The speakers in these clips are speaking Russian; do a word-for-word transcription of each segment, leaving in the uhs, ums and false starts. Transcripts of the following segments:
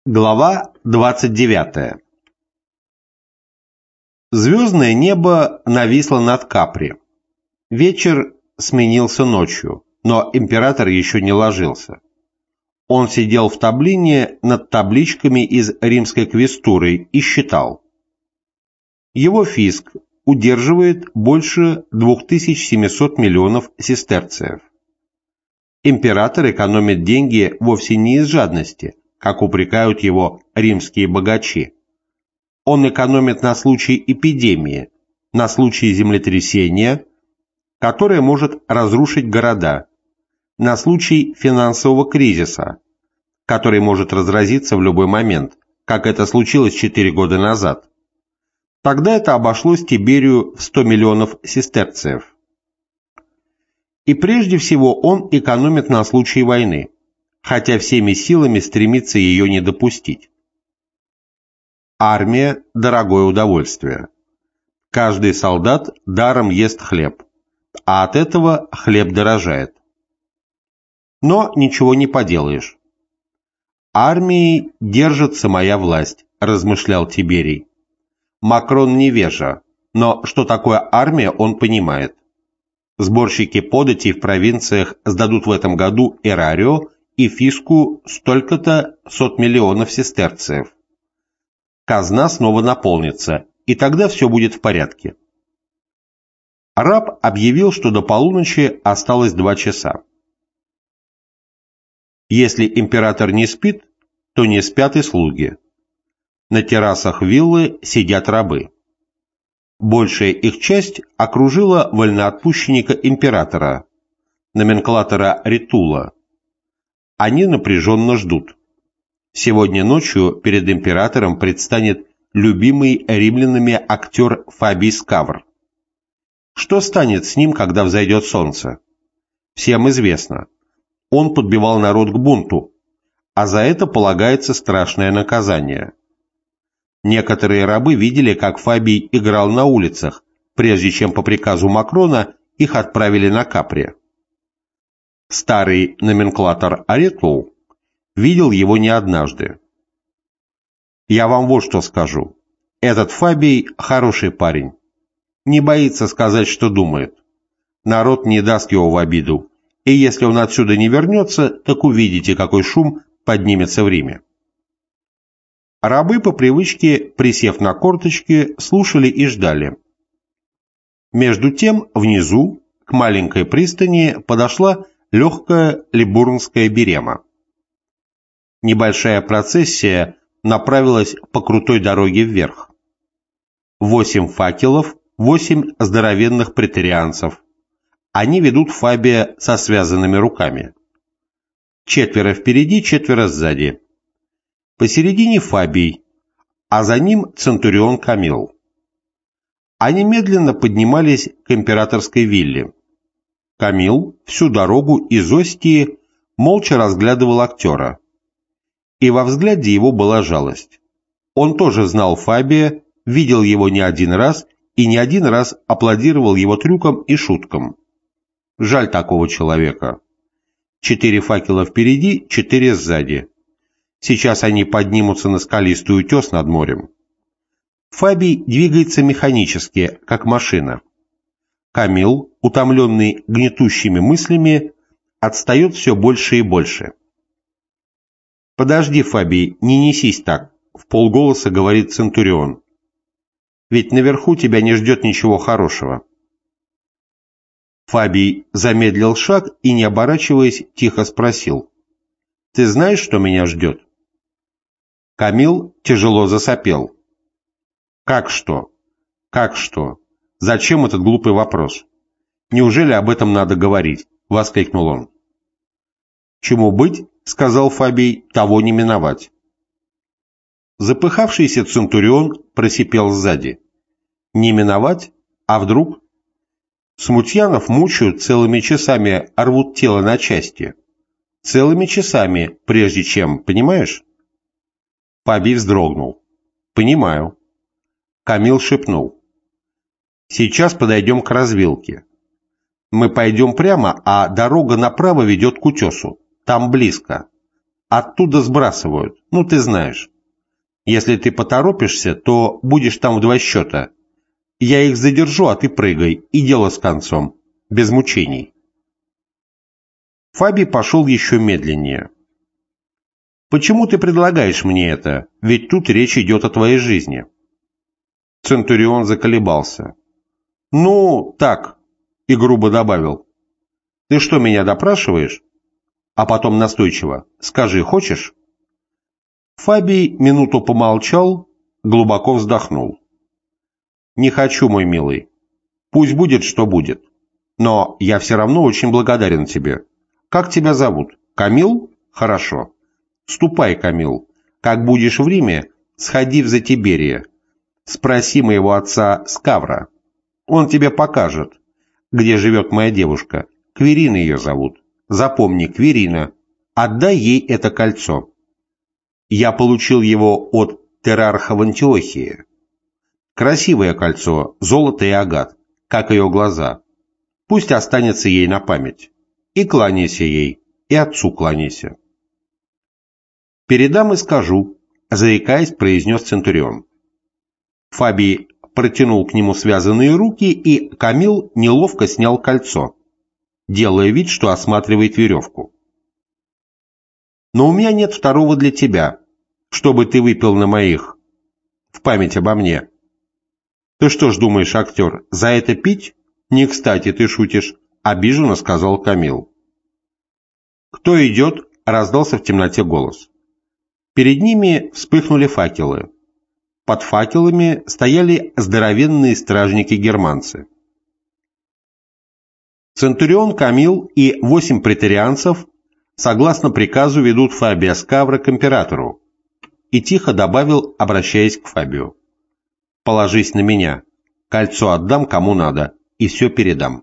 Глава двадцать девятая. Звездное небо нависло над Капри. Вечер сменился ночью, но император еще не ложился. Он сидел в таблине над табличками из римской квестуры и считал. Его фиск удерживает больше двух тысяч семисот миллионов сестерцев. Император экономит деньги вовсе не из жадности, как упрекают его римские богачи. Он экономит на случай эпидемии, на случай землетрясения, которое может разрушить города, на случай финансового кризиса, который может разразиться в любой момент, как это случилось четыре года назад. Тогда это обошлось Тиберию в сто миллионов сестерцев. И прежде всего он экономит на случай войны, хотя всеми силами стремится ее не допустить. Армия – дорогое удовольствие. Каждый солдат даром ест хлеб, а от этого хлеб дорожает. Но ничего не поделаешь. «Армией держится моя власть», – размышлял Тиберий. Макрон невежа, но что такое армия, он понимает. Сборщики податей в провинциях сдадут в этом году эрарио и фиску столько-то сот миллионов сестерцев. Казна снова наполнится, и тогда все будет в порядке. Раб объявил, что до полуночи осталось два часа. Если император не спит, то не спят и слуги. На террасах виллы сидят рабы. Большая их часть окружила вольноотпущенника императора, номенклатора Ритула. Они напряженно ждут. Сегодня ночью перед императором предстанет любимый римлянами актер Фабий Скавр. Что станет с ним, когда взойдет солнце? Всем известно. Он подбивал народ к бунту, а за это полагается страшное наказание. Некоторые рабы видели, как Фабий играл на улицах, прежде чем по приказу Макрона их отправили на Капри. Старый номенклатор Ритул видел его не однажды. Я вам вот что скажу. Этот Фабий хороший парень. Не боится сказать, что думает. Народ не даст его в обиду. И если он отсюда не вернется, так увидите, какой шум поднимется в Риме. Рабы по привычке, присев на корточки, слушали и ждали. Между тем, внизу, к маленькой пристани, подошла легкая либурнская берема. Небольшая процессия направилась по крутой дороге вверх. Восемь факелов, восемь здоровенных претерианцев. Они ведут Фабия со связанными руками. Четверо впереди, четверо сзади. Посередине Фабий, а за ним центурион Камил. Они медленно поднимались к императорской вилле. Камил всю дорогу из Остии молча разглядывал актера. И во взгляде его была жалость. Он тоже знал Фабия, видел его не один раз и не один раз аплодировал его трюкам и шуткам. Жаль такого человека. Четыре факела впереди, четыре сзади. Сейчас они поднимутся на скалистый утес над морем. Фабий двигается механически, как машина. Камил, утомленный гнетущими мыслями, отстает все больше и больше. «Подожди, Фабий, не несись так», — вполголоса говорит центурион. «Ведь наверху тебя не ждет ничего хорошего». Фабий замедлил шаг и, не оборачиваясь, тихо спросил. «Ты знаешь, что меня ждет?» Камил тяжело засопел. «Как что? Как что? Зачем этот глупый вопрос? Неужели об этом надо говорить?» — воскликнул он. «Чему быть, — сказал Фабий, — того не миновать». Запыхавшийся центурион просипел сзади. «Не миновать? А вдруг?» Смутьянов мучают целыми часами, рвут тело на части. Целыми часами, прежде чем, понимаешь? Фабий вздрогнул. «Понимаю». Камил шепнул. «Сейчас подойдем к развилке. Мы пойдем прямо, а дорога направо ведет к утесу. Там близко. Оттуда сбрасывают, ну ты знаешь. Если ты поторопишься, то будешь там в два счета. Я их задержу, а ты прыгай, и дело с концом, без мучений. Фаби пошел еще медленнее. «Почему ты предлагаешь мне это? Ведь тут речь идет о твоей жизни». Центурион заколебался. «Ну, так», и грубо добавил. «Ты что, меня допрашиваешь?» А потом настойчиво. «Скажи, хочешь?» Фабий минуту помолчал, глубоко вздохнул. «Не хочу, мой милый. Пусть будет, что будет. Но я все равно очень благодарен тебе. Как тебя зовут? Камил? Хорошо. Ступай, Камил. Как будешь в Риме, сходи в Затиберие. Спроси моего отца Скавра. Он тебе покажет, где живет моя девушка. Кверина ее зовут. Запомни, Кверина. Отдай ей это кольцо. Я получил его от Терарха в Антиохии. Красивое кольцо, золото и агат, как ее глаза. Пусть останется ей на память. И кланяйся ей, и отцу кланяйся. «Передам и скажу», — заикаясь, произнес Центурион. Фабий протянул к нему связанные руки, и Камил неловко снял кольцо, делая вид, что осматривает веревку. «Но у меня нет второго для тебя, чтобы ты выпил на моих, в память обо мне». «Ты что ж думаешь, актер, за это пить? Не кстати, ты шутишь», — обиженно сказал Камил. «Кто идет?» — раздался в темноте голос. Перед ними вспыхнули факелы. Под факелами стояли здоровенные стражники-германцы. Центурион Камил и восемь преторианцев согласно приказу ведут Фабия Скавра к императору, и тихо добавил, обращаясь к Фабию. «Положись на меня, кольцо отдам кому надо, и все передам».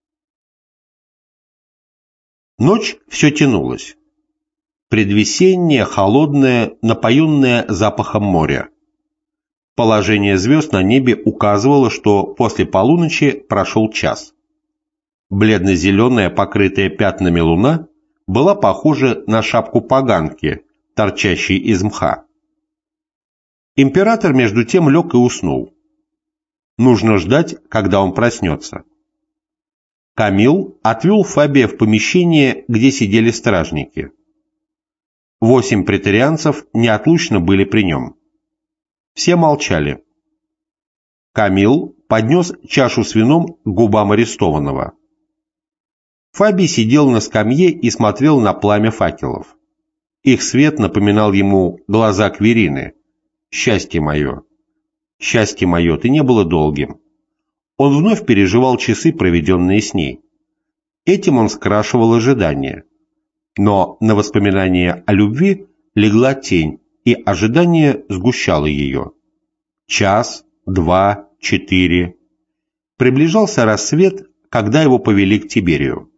Ночь все тянулась. Предвесенняя, холодная, напоенная запахом моря. Положение звезд на небе указывало, что после полуночи прошел час. Бледно-зеленая, покрытая пятнами луна, была похожа на шапку поганки, торчащей из мха. Император между тем лег и уснул. Нужно ждать, когда он проснется. Камил отвел Фабия в помещение, где сидели стражники. Восемь преторианцев неотлучно были при нем. Все молчали. Камил поднес чашу с вином к губам арестованного. Фабий сидел на скамье и смотрел на пламя факелов. Их свет напоминал ему глаза Кверины. «Счастье мое! Счастье мое, ты не было долгим!» Он вновь переживал часы, проведенные с ней. Этим он скрашивал ожидания. Но на воспоминание о любви легла тень, и ожидание сгущало ее. Час, два, четыре. Приближался рассвет, когда его повели к Тиберию.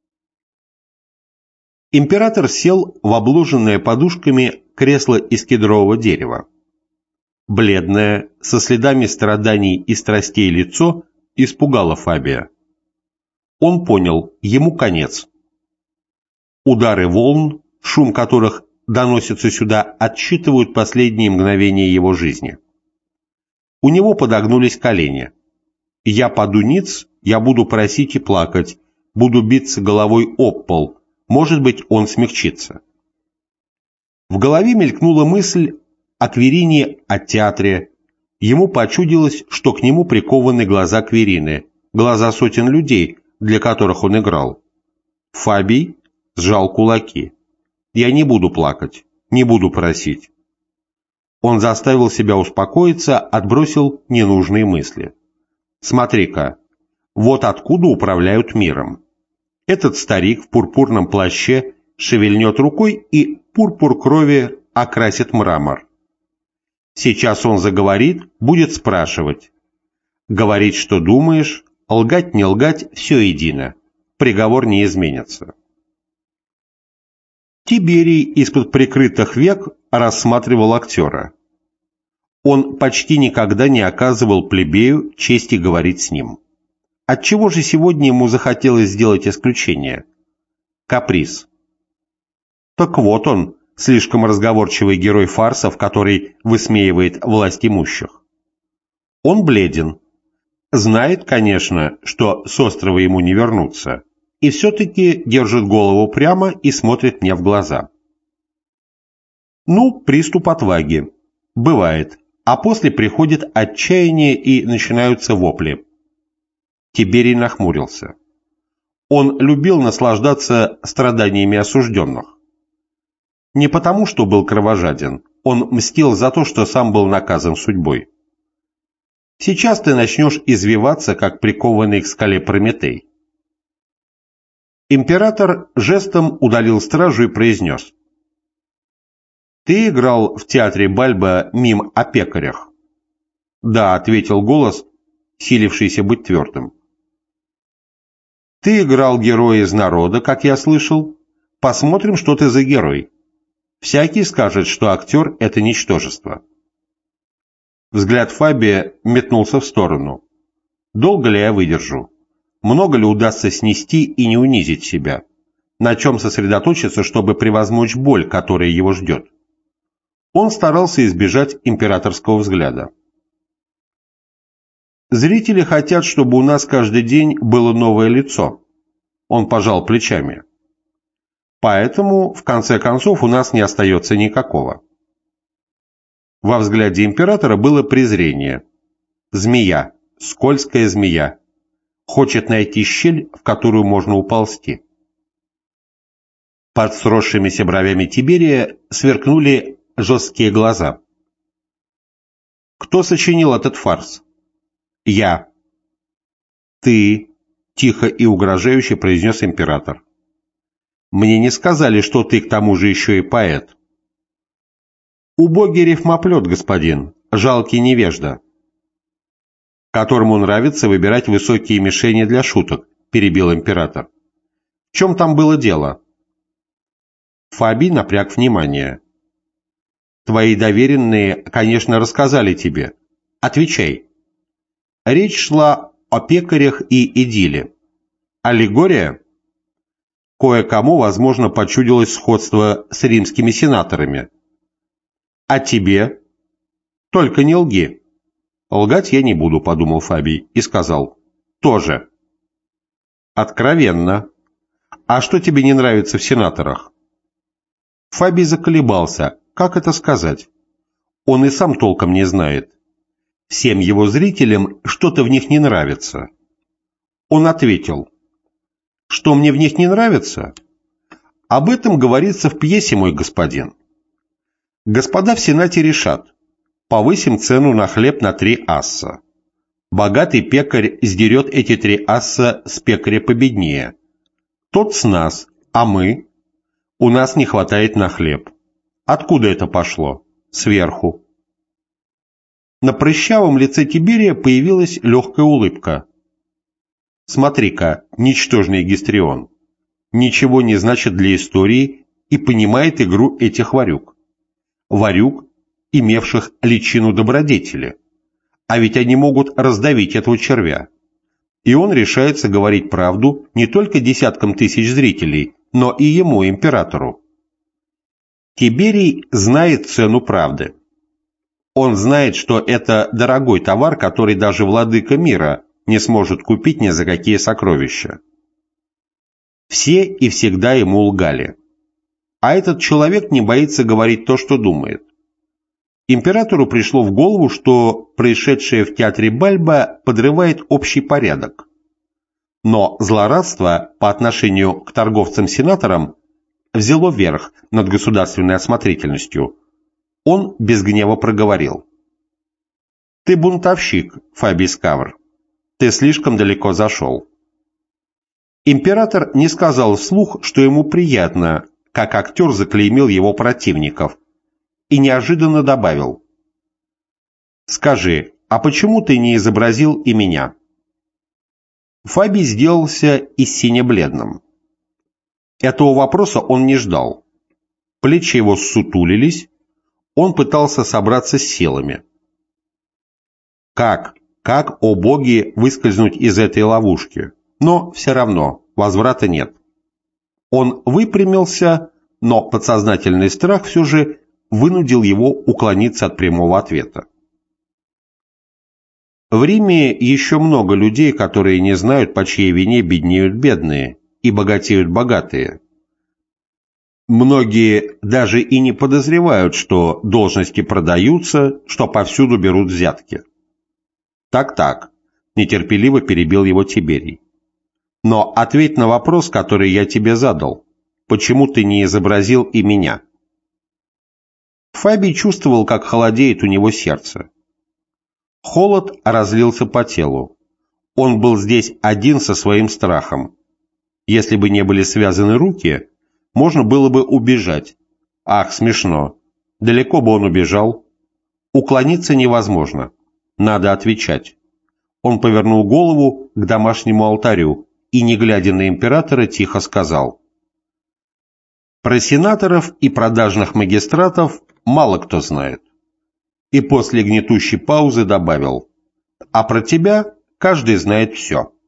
Император сел в обложенное подушками кресло из кедрового дерева. Бледное, со следами страданий и страстей лицо испугало Фабия. Он понял, ему конец. Удары волн, шум которых доносится сюда, отсчитывают последние мгновения его жизни. У него подогнулись колени. «Я паду ниц, я буду просить и плакать, буду биться головой об пол, может быть, он смягчится». В голове мелькнула мысль о Кверине, о театре. Ему почудилось, что к нему прикованы глаза Кверины, глаза сотен людей, для которых он играл. Фабий сжал кулаки. «Я не буду плакать, не буду просить». Он заставил себя успокоиться, отбросил ненужные мысли. «Смотри-ка, вот откуда управляют миром. Этот старик в пурпурном плаще шевельнет рукой, и пурпур крови окрасит мрамор. Сейчас он заговорит, будет спрашивать. Говорить, что думаешь, лгать, не лгать, все едино. Приговор не изменится». Тиберий из-под прикрытых век рассматривал актера. Он почти никогда не оказывал плебею чести говорить с ним. Отчего же сегодня ему захотелось сделать исключение? Каприз. «Так вот он», — слишком разговорчивый герой фарсов, который высмеивает власть имущих. Он бледен. Знает, конечно, что с острова ему не вернуться, и все-таки держит голову прямо и смотрит мне в глаза. Ну, приступ отваги. Бывает. А после приходит отчаяние и начинаются вопли. Тиберий нахмурился. Он любил наслаждаться страданиями осужденных. Не потому, что был кровожаден, он мстил за то, что сам был наказан судьбой. Сейчас ты начнешь извиваться, как прикованный к скале Прометей. Император жестом удалил стражу и произнес: «Ты играл в театре Бальба мим о пекарях?» «Да», — ответил голос, силившийся быть твердым. «Ты играл героя из народа, как я слышал. Посмотрим, что ты за герой. Всякий скажет, что актер — это ничтожество». Взгляд Фабия метнулся в сторону. «Долго ли я выдержу? Много ли удастся снести и не унизить себя? На чем сосредоточиться, чтобы превозмочь боль, которая его ждет?» Он старался избежать императорского взгляда. «Зрители хотят, чтобы у нас каждый день было новое лицо». Он пожал плечами. «Поэтому, в конце концов, у нас не остается никакого». Во взгляде императора было презрение. Змея, скользкая змея, хочет найти щель, в которую можно уползти. Под сросшимися бровями Тиберия сверкнули жесткие глаза. «Кто сочинил этот фарс?» «Я». «Ты», — тихо и угрожающе произнес император. «Мне не сказали, что ты к тому же еще и поэт». «Убогий рифмоплет, господин, жалкий невежда». «Которому нравится выбирать высокие мишени для шуток», — перебил император. «В чем там было дело?» Фабий напряг внимание. «Твои доверенные, конечно, рассказали тебе. Отвечай». Речь шла о пекарях и идилле. Аллегория? Кое-кому, возможно, почудилось сходство с римскими сенаторами. А тебе? Только не лги. Лгать я не буду, подумал Фабий и сказал. Тоже. Откровенно. А что тебе не нравится в сенаторах? Фабий заколебался. Как это сказать? Он и сам толком не знает. Всем его зрителям что-то в них не нравится. Он ответил. Что мне в них не нравится? Об этом говорится в пьесе, мой господин. Господа в Сенате решат. Повысим цену на хлеб на три асса. Богатый пекарь сдерет эти три асса с пекаря победнее. Тот с нас, а мы? У нас не хватает на хлеб. Откуда это пошло? Сверху. На прыщавом лице Тиберия появилась легкая улыбка. Смотри-ка, ничтожный гистрион. Ничего не значит для истории и понимает игру этих варюг. Варюг, имевших личину добродетели. А ведь они могут раздавить этого червя. И он решается говорить правду не только десяткам тысяч зрителей, но и ему, императору. Тиберий знает цену правды. Он знает, что это дорогой товар, который даже владыка мира не сможет купить ни за какие сокровища. Все и всегда ему лгали. А этот человек не боится говорить то, что думает. Императору пришло в голову, что происшедшее в театре Бальба подрывает общий порядок. Но злорадство по отношению к торговцам-сенаторам взяло верх над государственной осмотрительностью. Он без гнева проговорил. «Ты бунтовщик, Фабий Скавр. Ты слишком далеко зашел». Император не сказал вслух, что ему приятно, как актер заклеймил его противников, и неожиданно добавил. «Скажи, а почему ты не изобразил и меня?» Фабий сделался истинно бледным. Этого вопроса он не ждал. Плечи его ссутулились, он пытался собраться с силами. Как, как, о боги, выскользнуть из этой ловушки? Но все равно возврата нет. Он выпрямился, но подсознательный страх все же вынудил его уклониться от прямого ответа. В Риме еще много людей, которые не знают, по чьей вине беднеют бедные и богатеют богатые. Многие даже и не подозревают, что должности продаются, что повсюду берут взятки. Так-так, нетерпеливо перебил его Тиберий. Но ответь на вопрос, который я тебе задал. Почему ты не изобразил и меня? Фабий чувствовал, как холодеет у него сердце. Холод разлился по телу. Он был здесь один со своим страхом. Если бы не были связаны руки, можно было бы убежать. Ах, смешно. Далеко бы он убежал. Уклониться невозможно. Надо отвечать. Он повернул голову к домашнему алтарю и, не глядя на императора, тихо сказал: «Про сенаторов и продажных магистратов мало кто знает». И после гнетущей паузы добавил: «А про тебя каждый знает все».